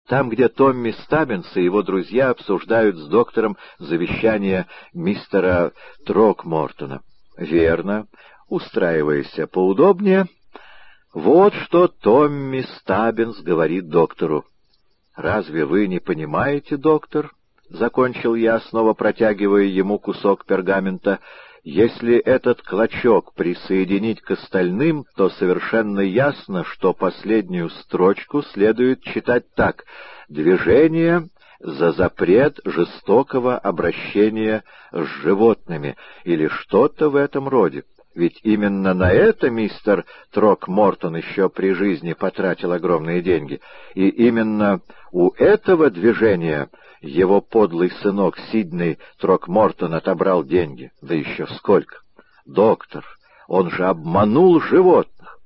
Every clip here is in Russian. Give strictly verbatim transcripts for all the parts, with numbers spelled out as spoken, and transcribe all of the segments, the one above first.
Там, где Томми Стаббинс и его друзья обсуждают с доктором завещание мистера Трокмортона. Верно. Устраиваясь поудобнее, вот что Томми Стаббинс говорит доктору. «Разве вы не понимаете, доктор?» — закончил я, снова протягивая ему кусок пергамента. «Если этот клочок присоединить к остальным, то совершенно ясно, что последнюю строчку следует читать так: «Движение за запрет жестокого обращения с животными» или что-то в этом роде. Ведь именно на это мистер Трокмортон еще при жизни потратил огромные деньги, и именно у этого движения его подлый сынок Сидней Трокмортон отобрал деньги. Да еще сколько! Доктор, он же обманул животных!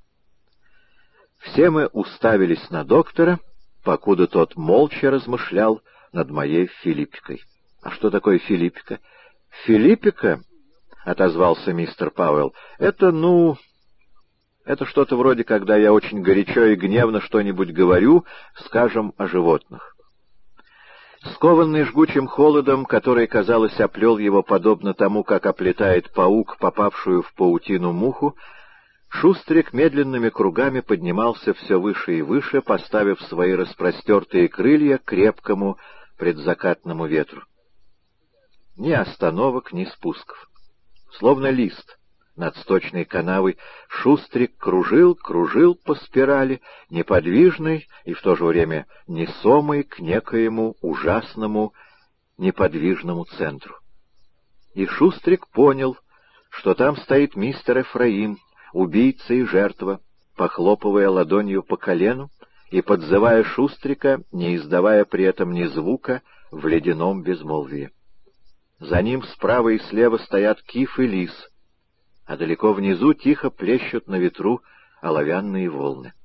Все мы уставились на доктора, покуда тот молча размышлял над моей Филиппикой. А что такое Филиппика? Филиппика, — отозвался мистер Пауэлл, — это, ну... это что-то вроде, когда я очень горячо и гневно что-нибудь говорю, скажем, о животных. Скованный жгучим холодом, который, казалось, оплел его подобно тому, как оплетает паук попавшую в паутину муху, Шустрик медленными кругами поднимался все выше и выше, поставив свои распростертые крылья к крепкому предзакатному ветру. Ни остановок, ни спусков. Словно лист над сточной канавой, Шустрик кружил, кружил по спирали, неподвижный и в то же время несомый к некоему ужасному неподвижному центру. И Шустрик понял, что там стоит мистер Эфраим, убийца и жертва, похлопывая ладонью по колену и подзывая Шустрика, не издавая при этом ни звука, в ледяном безмолвии. За ним справа и слева стоят Киф и Лис, а далеко внизу тихо плещут на ветру оловянные волны.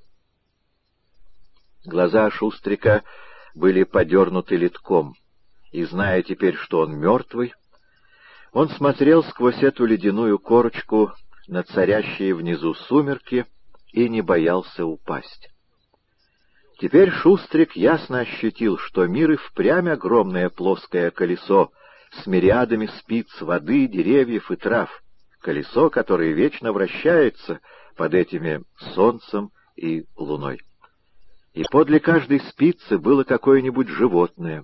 Глаза Шустрика были подернуты литком, и, зная теперь, что он мертвый, он смотрел сквозь эту ледяную корочку на царящие внизу сумерки и не боялся упасть. Теперь Шустрик ясно ощутил, что мир и впрямь огромное плоское колесо с мириадами спиц воды, деревьев и трав, колесо, которое вечно вращается под этими солнцем и луной. И подле каждой спицы было какое-нибудь животное.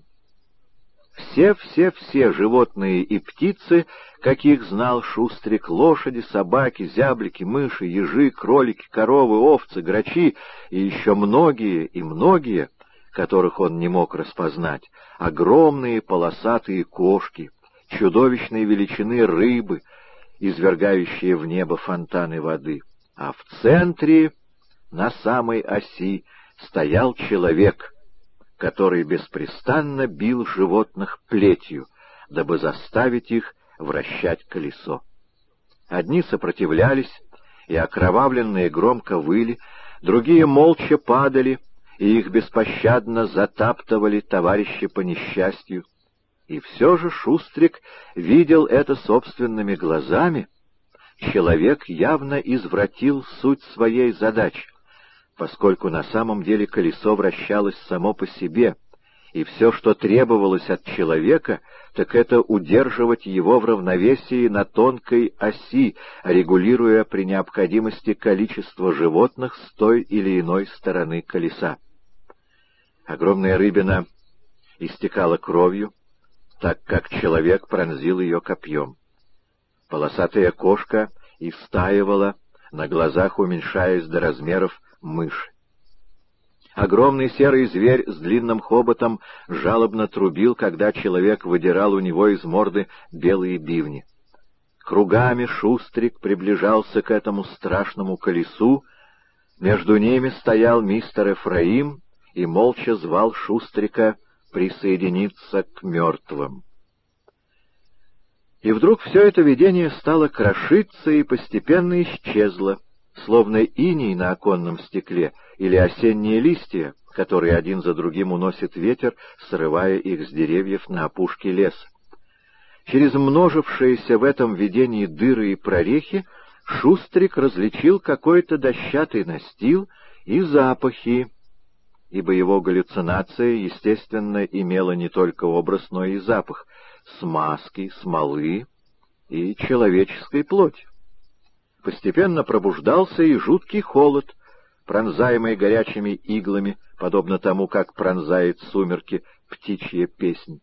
Все-все-все животные и птицы, каких знал Шустрик, лошади, собаки, зяблики, мыши, ежи, кролики, коровы, овцы, грачи и еще многие и многие, которых он не мог распознать, огромные полосатые кошки, чудовищной величины рыбы, извергающие в небо фонтаны воды. А в центре, на самой оси, стоял человек, который беспрестанно бил животных плетью, дабы заставить их вращать колесо. Одни сопротивлялись и окровавленные громко выли, другие молча падали, и их беспощадно затаптывали товарищи по несчастью. И все же Шустрик видел это собственными глазами. Человек явно извратил суть своей задачи, поскольку на самом деле колесо вращалось само по себе, и все, что требовалось от человека, так это удерживать его в равновесии на тонкой оси, регулируя при необходимости количество животных с той или иной стороны колеса. Огромная рыбина истекала кровью, так как человек пронзил ее копьем. Полосатая кошка истаивала, на глазах уменьшаясь до размеров мыши. Огромный серый зверь с длинным хоботом жалобно трубил, когда человек выдирал у него из морды белые бивни. Кругами Шустрик приближался к этому страшному колесу, между ними стоял мистер Эфраим и молча звал Шустрика присоединиться к мертвым. И вдруг все это видение стало крошиться и постепенно исчезло, словно иней на оконном стекле или осенние листья, которые один за другим уносит ветер, срывая их с деревьев на опушке леса. Через множившиеся в этом видении дыры и прорехи Шустрик различил какой-то дощатый настил и запахи, ибо его галлюцинация, естественно, имела не только образ, но и запах смазки, смолы и человеческой плоти. Постепенно пробуждался и жуткий холод, пронзаемый горячими иглами, подобно тому, как пронзает сумерки птичья песнь.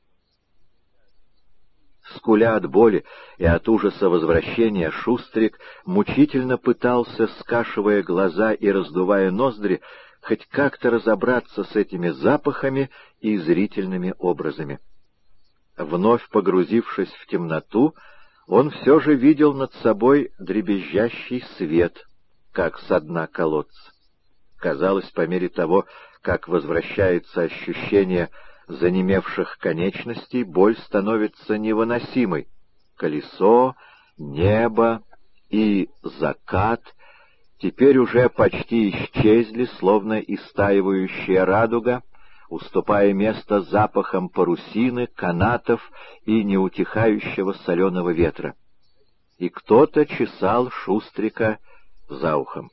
Скуля от боли и от ужаса возвращения, Шустрик мучительно пытался, скашивая глаза и раздувая ноздри, хоть как-то разобраться с этими запахами и зрительными образами. Вновь погрузившись в темноту, он все же видел над собой дребезжащий свет, как со дна колодца. Казалось, по мере того, как возвращается ощущение занемевших конечностей, боль становится невыносимой. Колесо, небо и закат теперь уже почти исчезли, словно истаивающая радуга, уступая место запахам парусины, канатов и неутихающего соленого ветра. И кто-то чесал Шустрика за ухом.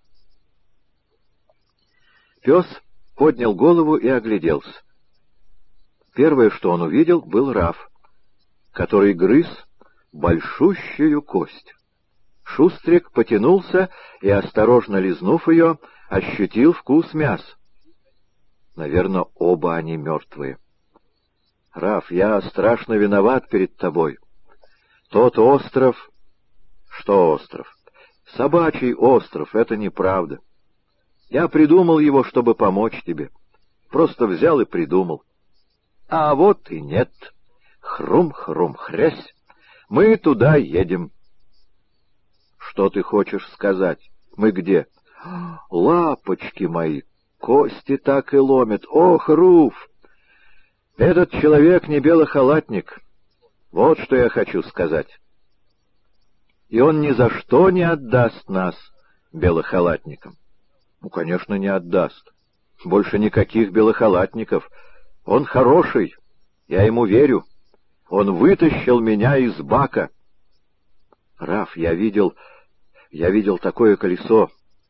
Пес поднял голову и огляделся. Первое, что он увидел, был Раф, который грыз большущую кость. Шустрик потянулся и, осторожно лизнув ее, ощутил вкус мяса. Наверное, оба они мертвые. — Раф, я страшно виноват перед тобой. Тот остров... — Что остров? — Собачий остров, это неправда. Я придумал его, чтобы помочь тебе. Просто взял и придумал. А вот и нет. Хрум-хрум-хрясь. Мы туда едем. Что ты хочешь сказать? Мы где? Лапочки мои, кости так и ломят. Ох, Руф! Этот человек не белохалатник. Вот что я хочу сказать. И он ни за что не отдаст нас белохалатникам. Ну, конечно, не отдаст. Больше никаких белохалатников. Он хороший, я ему верю. Он вытащил меня из бака. Раф, я видел... я видел такое колесо.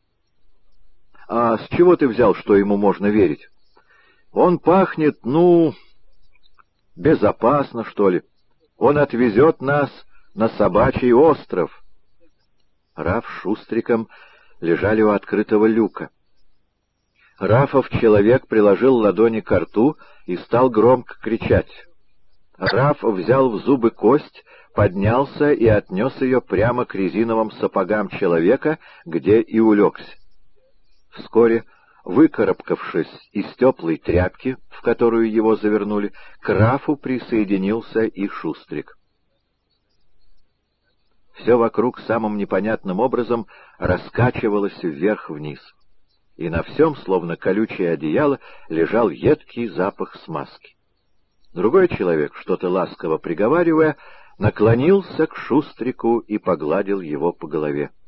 А с чего ты взял, что ему можно верить? Он пахнет, ну, безопасно, что ли. Он отвезет нас на Собачий остров. Раф с Шустриком лежали у открытого люка. Рафов человек приложил ладони к рту и стал громко кричать. Раф взял в зубы кость, поднялся и отнес ее прямо к резиновым сапогам человека, где и улегся. Вскоре, выкарабкавшись из теплой тряпки, в которую его завернули, к Рафу присоединился и Шустрик. Все вокруг самым непонятным образом раскачивалось вверх-вниз, и на всем, словно колючее одеяло, лежал едкий запах смазки. Другой человек, что-то ласково приговаривая, наклонился к Шустрику и погладил его по голове.